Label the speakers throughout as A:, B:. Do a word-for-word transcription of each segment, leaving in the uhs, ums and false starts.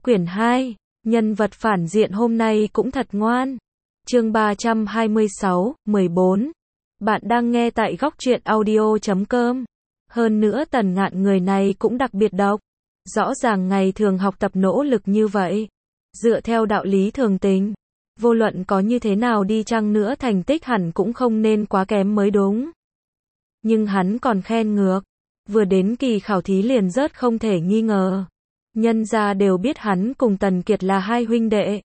A: Quyển hai, nhân vật phản diện hôm nay cũng thật ngoan. Chương ba trăm hai mươi sáu, mười bốn. Bạn đang nghe tại góc truyện audio chấm com. Hơn nữa Tần Ngạn người này cũng đặc biệt độc. Rõ ràng ngày thường học tập nỗ lực như vậy. Dựa theo đạo lý thường tình, vô luận có như thế nào đi chăng nữa thành tích hẳn cũng không nên quá kém mới đúng. Nhưng hắn còn khen ngược. Vừa đến kỳ khảo thí liền rớt không thể nghi ngờ. Nhân gia đều biết hắn cùng Tần Kiệt là hai huynh đệ.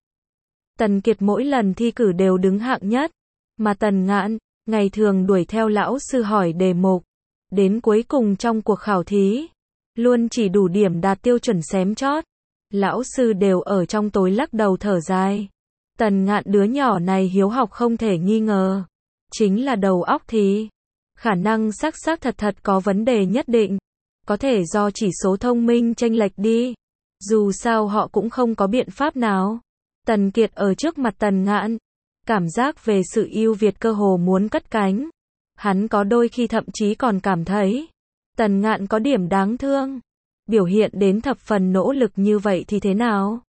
A: Tần Kiệt mỗi lần thi cử đều đứng hạng nhất. Mà Tần Ngạn, ngày thường đuổi theo lão sư hỏi đề mục. Đến cuối cùng trong cuộc khảo thí, luôn chỉ đủ điểm đạt tiêu chuẩn xém chót. Lão sư đều ở trong tối lắc đầu thở dài. Tần Ngạn đứa nhỏ này hiếu học không thể nghi ngờ. Chính là đầu óc thì khả năng xác xác thật thật có vấn đề nhất định. Có thể do chỉ số thông minh chênh lệch đi. Dù sao họ cũng không có biện pháp nào. Tần Kiệt ở trước mặt Tần Ngạn, cảm giác về sự ưu việt cơ hồ muốn cất cánh. Hắn có đôi khi thậm chí còn cảm thấy Tần Ngạn có điểm đáng thương. Biểu hiện đến thập phần nỗ lực như vậy thì thế nào?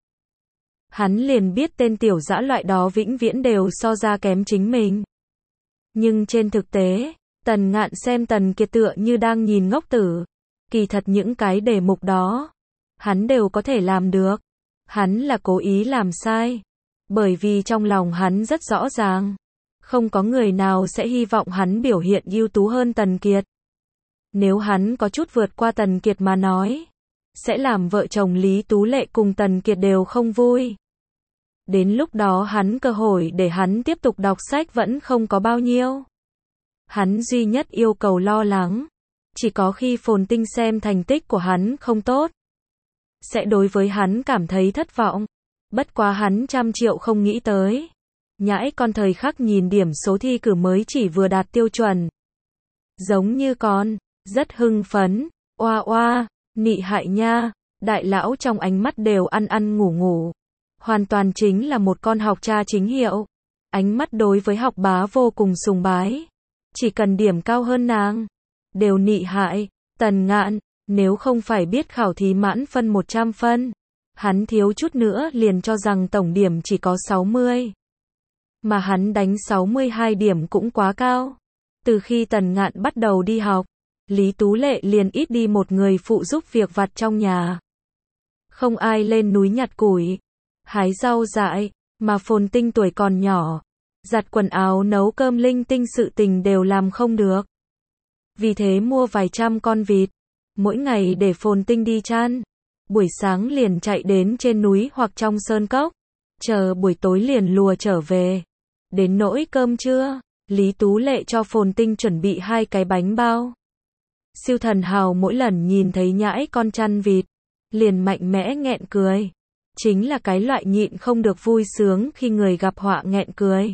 A: Hắn liền biết tên tiểu dã loại đó vĩnh viễn đều so ra kém chính mình. Nhưng trên thực tế, Tần Ngạn xem Tần Kiệt tựa như đang nhìn ngốc tử. Kỳ thật những cái đề mục đó, hắn đều có thể làm được. Hắn là cố ý làm sai. Bởi vì trong lòng hắn rất rõ ràng. Không có người nào sẽ hy vọng hắn biểu hiện ưu tú hơn Tần Kiệt. Nếu hắn có chút vượt qua Tần Kiệt mà nói, sẽ làm vợ chồng Lý Tú Lệ cùng Tần Kiệt đều không vui. Đến lúc đó hắn cơ hội để hắn tiếp tục đọc sách vẫn không có bao nhiêu. Hắn duy nhất yêu cầu lo lắng, chỉ có khi Phồn Tinh xem thành tích của hắn không tốt, sẽ đối với hắn cảm thấy thất vọng. Bất quá hắn trăm triệu không nghĩ tới. Nhãi con thời khắc nhìn điểm số thi cử mới chỉ vừa đạt tiêu chuẩn. Giống như con, rất hưng phấn, oa oa, nị hại nha, đại lão trong ánh mắt đều ăn ăn ngủ ngủ. Hoàn toàn chính là một con học cha chính hiệu. Ánh mắt đối với học bá vô cùng sùng bái. Chỉ cần điểm cao hơn nàng, đều nị hại. Tần Ngạn, nếu không phải biết khảo thí mãn phân một trăm phân, hắn thiếu chút nữa liền cho rằng tổng điểm chỉ có sáu mươi. Mà hắn đánh sáu mươi hai điểm cũng quá cao. Từ khi Tần Ngạn bắt đầu đi học, Lý Tú Lệ liền ít đi một người phụ giúp việc vặt trong nhà. Không ai lên núi nhặt củi, hái rau dại, mà Phồn Tinh tuổi còn nhỏ, giặt quần áo nấu cơm linh tinh sự tình đều làm không được. Vì thế mua vài trăm con vịt, mỗi ngày để Phồn Tinh đi chăn. Buổi sáng liền chạy đến trên núi hoặc trong sơn cốc, chờ buổi tối liền lùa trở về. Đến nỗi cơm trưa, Lý Tú Lệ cho Phồn Tinh chuẩn bị hai cái bánh bao. Siêu Thần Hào mỗi lần nhìn thấy nhãi con chăn vịt, liền mạnh mẽ nghẹn cười. Chính là cái loại nhịn không được vui sướng khi người gặp họa nghẹn cười.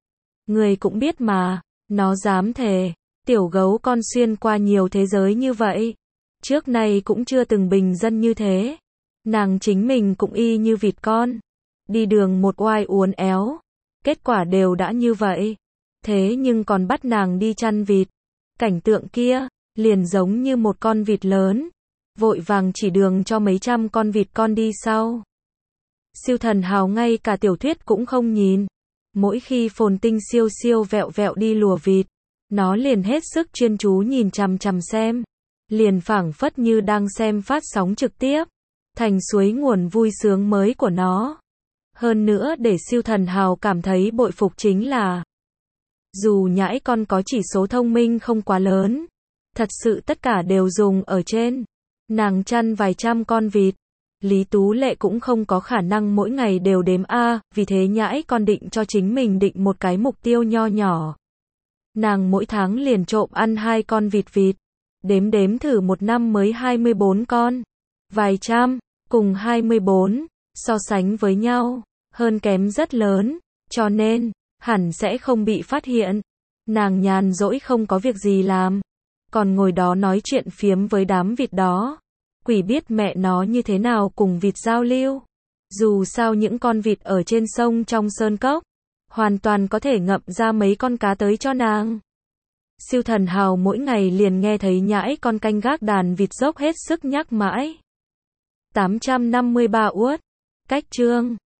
A: Người cũng biết mà, nó dám thề, tiểu gấu con xuyên qua nhiều thế giới như vậy. Trước nay cũng chưa từng bình dân như thế. Nàng chính mình cũng y như vịt con. Đi đường một oai uốn éo. Kết quả đều đã như vậy. Thế nhưng còn bắt nàng đi chăn vịt. Cảnh tượng kia, liền giống như một con vịt lớn. Vội vàng chỉ đường cho mấy trăm con vịt con đi sau. Siêu Thần Hào ngay cả tiểu thuyết cũng không nhìn. Mỗi khi Phồn Tinh siêu siêu vẹo vẹo đi lùa vịt, nó liền hết sức chuyên chú nhìn chằm chằm xem. Liền phảng phất như đang xem phát sóng trực tiếp. Thành suối nguồn vui sướng mới của nó. Hơn nữa để Siêu Thần Hào cảm thấy bội phục chính là, dù nhãi con có chỉ số thông minh không quá lớn, thật sự tất cả đều dùng ở trên. Nàng chăn vài trăm con vịt. Lý Tú Lệ cũng không có khả năng mỗi ngày đều đếm A, vì thế nhãi con định cho chính mình định một cái mục tiêu nho nhỏ. Nàng mỗi tháng liền trộm ăn hai con vịt vịt. Đếm đếm thử một năm mới hai mươi bốn con. Vài trăm, cùng hai mươi bốn, so sánh với nhau, hơn kém rất lớn, cho nên, hẳn sẽ không bị phát hiện. Nàng nhàn rỗi không có việc gì làm, còn ngồi đó nói chuyện phiếm với đám vịt đó. Quỷ biết mẹ nó như thế nào cùng vịt giao lưu. Dù sao những con vịt ở trên sông trong sơn cốc, hoàn toàn có thể ngậm ra mấy con cá tới cho nàng. Siêu Thần Hào mỗi ngày liền nghe thấy nhãi con canh gác đàn vịt dốc hết sức nhắc mãi. tám trăm năm mươi ba uất, Cách chương